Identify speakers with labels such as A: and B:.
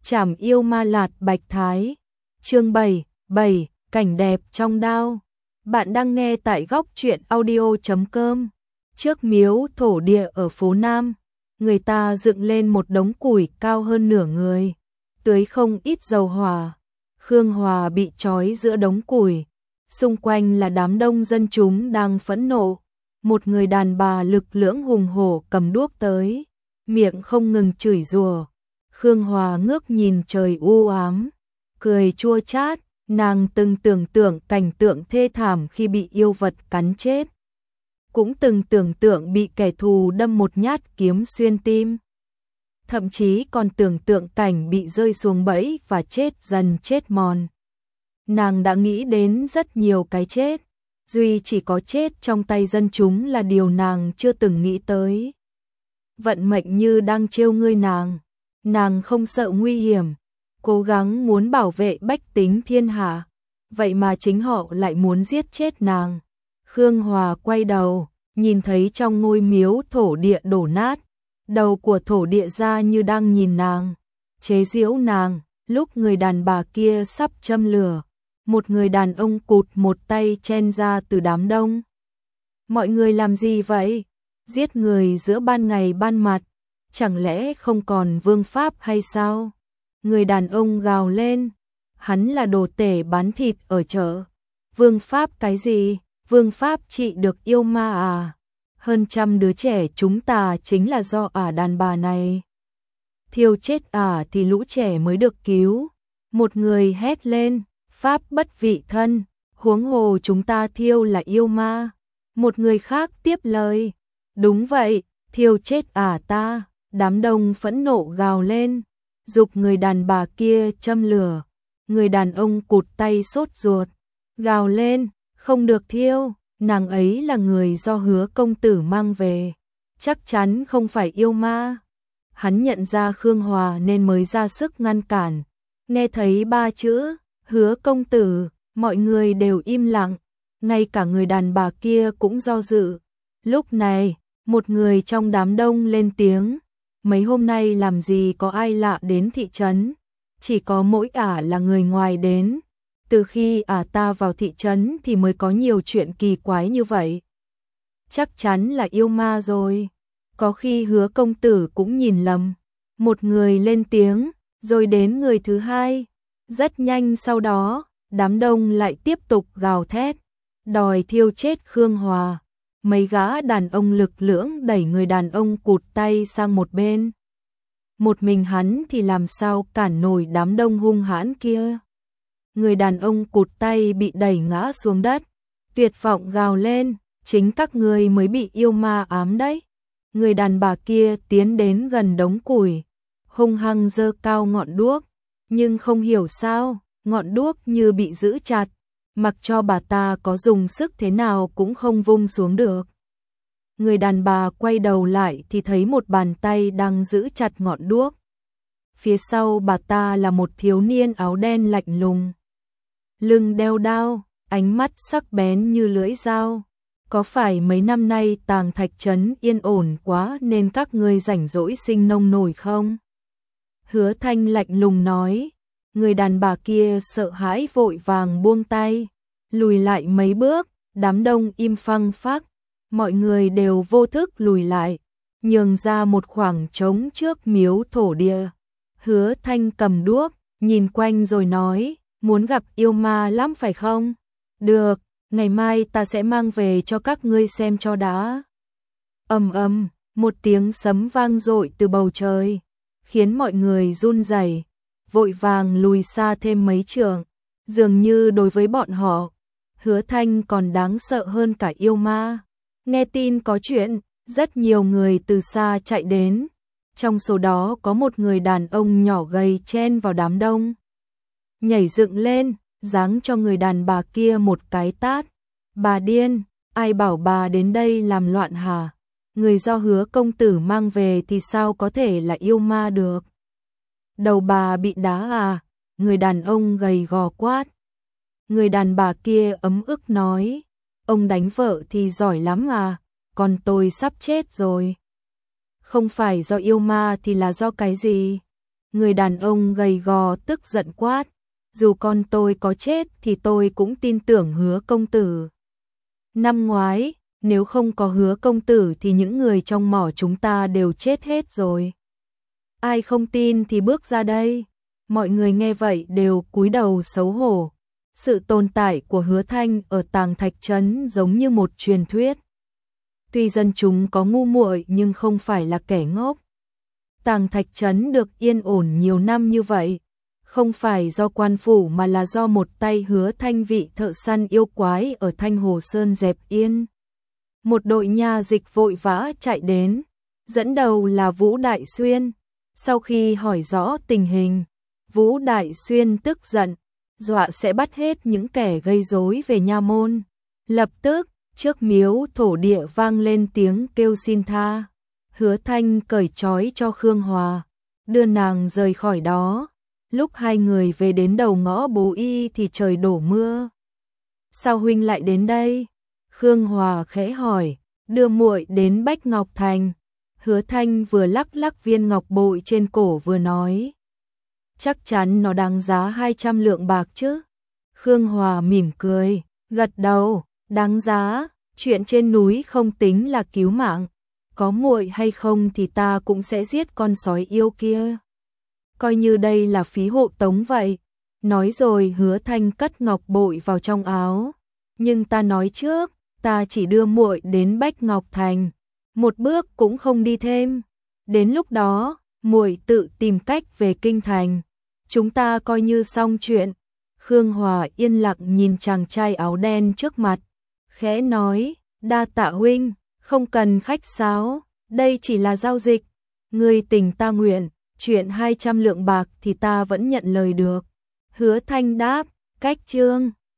A: Trảm yêu ma lạt bạch thái. Chương 7, cảnh đẹp trong đao. Bạn đang nghe tại góc truyện audio.com. Trước miếu thổ địa ở phố Nam, người ta dựng lên một đống củi cao hơn nửa người, tưới không ít dầu hỏa. Khương Hòa bị trói giữa đống củi, xung quanh là đám đông dân chúng đang phẫn nộ. Một người đàn bà lực lưỡng hùng hổ cầm đuốc tới, miệng không ngừng chửi rủa. Khương Hòa ngước nhìn trời u ám, cười chua chát, nàng từng tưởng tượng cảnh tượng thê thảm khi bị yêu vật cắn chết. Cũng từng tưởng tượng bị kẻ thù đâm một nhát kiếm xuyên tim. Thậm chí còn tưởng tượng cảnh bị rơi xuống bẫy và chết dần chết mòn. Nàng đã nghĩ đến rất nhiều cái chết, duy chỉ có chết trong tay dân chúng là điều nàng chưa từng nghĩ tới. Vận mệnh như đang trêu ngươi nàng không sợ nguy hiểm, cố gắng muốn bảo vệ bách tính thiên hạ, vậy mà chính họ lại muốn giết chết nàng. Khương Hòa quay đầu, nhìn thấy trong ngôi miếu thổ địa đổ nát, đầu của thổ địa ra như đang nhìn nàng, chế giễu nàng. Lúc người đàn bà kia sắp châm lửa, một người đàn ông cụt một tay chen ra từ đám đông. Mọi người làm gì vậy? Giết người giữa ban ngày ban mặt, chẳng lẽ không còn vương pháp hay sao? Người đàn ông gào lên, hắn là đồ tể bán thịt ở chợ. Vương pháp cái gì? Vương pháp trị được yêu ma à? Hơn trăm đứa trẻ chúng ta chính là do đàn bà này thiêu chết thì lũ trẻ mới được cứu. Một người hét lên, pháp bất vị thân, huống hồ chúng ta thiêu là yêu ma. Một người khác tiếp lời, đúng vậy, thiêu chết ta. Đám đông phẫn nộ gào lên, giục người đàn bà kia châm lửa. Người đàn ông cụt tay sốt ruột, gào lên, không được thiêu, nàng ấy là người do Hứa công tử mang về, chắc chắn không phải yêu ma. Hắn nhận ra Khương Hòa nên mới ra sức ngăn cản. Nghe thấy ba chữ Hứa công tử, mọi người đều im lặng, ngay cả người đàn bà kia cũng do dự. Lúc này, một người trong đám đông lên tiếng, mấy hôm nay làm gì có ai lạ đến thị trấn, chỉ có mỗi là người ngoài đến. Từ khi ta vào thị trấn thì mới có nhiều chuyện kỳ quái như vậy. Chắc chắn là yêu ma rồi. Có khi Hứa công tử cũng nhìn lầm. Một người lên tiếng, rồi đến người thứ hai. Rất nhanh sau đó, đám đông lại tiếp tục gào thét, đòi thiêu chết Khương Hòa. Mấy gã đàn ông lực lưỡng đẩy người đàn ông cụt tay sang một bên. Một mình hắn thì làm sao cản nổi đám đông hung hãn kia. Người đàn ông cụt tay bị đẩy ngã xuống đất, tuyệt vọng gào lên, chính các ngươi mới bị yêu ma ám đấy. Người đàn bà kia tiến đến gần đống củi, hung hăng giơ cao ngọn đuốc, nhưng không hiểu sao, ngọn đuốc như bị giữ chặt, mặc cho bà ta có dùng sức thế nào cũng không vung xuống được. Người đàn bà quay đầu lại thì thấy một bàn tay đang giữ chặt ngọn đuốc. Phía sau bà ta là một thiếu niên áo đen lạnh lùng, lưng đeo đao, ánh mắt sắc bén như lưỡi dao. Có phải mấy năm nay Tàng Thạch trấn yên ổn quá nên các ngươi rảnh rỗi sinh nông nổi không? Hứa Thanh lạnh lùng nói. Người đàn bà kia sợ hãi vội vàng buông tay, lùi lại mấy bước. Đám đông im phăng phắc, mọi người đều vô thức lùi lại, nhường ra một khoảng trống trước miếu thổ địa. Hứa Thanh cầm đuốc, nhìn quanh rồi nói, muốn gặp yêu ma lắm phải không? Được, ngày mai ta sẽ mang về cho các ngươi xem cho đã. Ầm ầm, một tiếng sấm vang dội từ bầu trời, khiến mọi người run rẩy, vội vàng lùi xa thêm mấy trượng. Dường như đối với bọn họ, Hứa Thanh còn đáng sợ hơn cả yêu ma. Nghe tin có chuyện, rất nhiều người từ xa chạy đến. Trong số đó có một người đàn ông nhỏ gầy chen vào đám đông, nhảy dựng lên, giáng cho người đàn bà kia một cái tát. Bà điên, ai bảo bà đến đây làm loạn hả? Người do Hứa công tử mang về thì sao có thể là yêu ma được? Đầu bà bị đá à? Người đàn ông gầy gò quát. Người đàn bà kia ấm ức nói, ông đánh vợ thì giỏi lắm à, còn tôi sắp chết rồi. Không phải do yêu ma thì là do cái gì? Người đàn ông gầy gò tức giận quát, dù con tôi có chết thì tôi cũng tin tưởng Hứa công tử. Năm ngoái, nếu không có Hứa công tử thì những người trong mỏ chúng ta đều chết hết rồi. Ai không tin thì bước ra đây. Mọi người nghe vậy đều cúi đầu xấu hổ. Sự tồn tại của Hứa Thanh ở Tàng Thạch Trấn giống như một truyền thuyết. Tuy dân chúng có ngu muội nhưng không phải là kẻ ngốc. Tàng Thạch Trấn được yên ổn nhiều năm như vậy, không phải do quan phủ mà là do một tay Hứa Thanh vị thợ săn yêu quái ở Thanh Hồ Sơn dẹp yên. Một đội nha dịch vội vã chạy đến, dẫn đầu là Vũ Đại Xuyên. Sau khi hỏi rõ tình hình, Vũ Đại Xuyên tức giận, dọa sẽ bắt hết những kẻ gây rối về nha môn. Lập tức, trước miếu thổ địa vang lên tiếng kêu xin tha. Hứa Thanh cởi trói cho Khương Hòa, đưa nàng rời khỏi đó. Lúc hai người về đến đầu ngõ Bố Y thì trời đổ mưa. Sao huynh lại đến đây? Khương Hòa khẽ hỏi, đưa muội đến Bách Ngọc Thành. Hứa Thanh vừa lắc lắc viên ngọc bội trên cổ vừa nói, chắc chắn nó đáng giá 200 lượng bạc chứ? Khương Hòa mỉm cười, gật đầu, đáng giá, chuyện trên núi không tính là cứu mạng, có muội hay không thì ta cũng sẽ giết con sói yêu kia. Coi như đây là phí hộ tống vậy. Nói rồi Hứa Thanh cất ngọc bội vào trong áo. Nhưng ta nói trước, ta chỉ đưa muội đến Bách Ngọc Thành, một bước cũng không đi thêm. Đến lúc đó, muội tự tìm cách về kinh thành. Chúng ta coi như xong chuyện. Khương Hòa yên lặng nhìn chàng trai áo đen trước mặt, khẽ nói, đa tạ huynh, không cần khách sáo, đây chỉ là giao dịch. Ngươi tình ta nguyện, chuyện 200 lượng bạc thì ta vẫn nhận lời được. Hứa Thanh đáp, cách chương.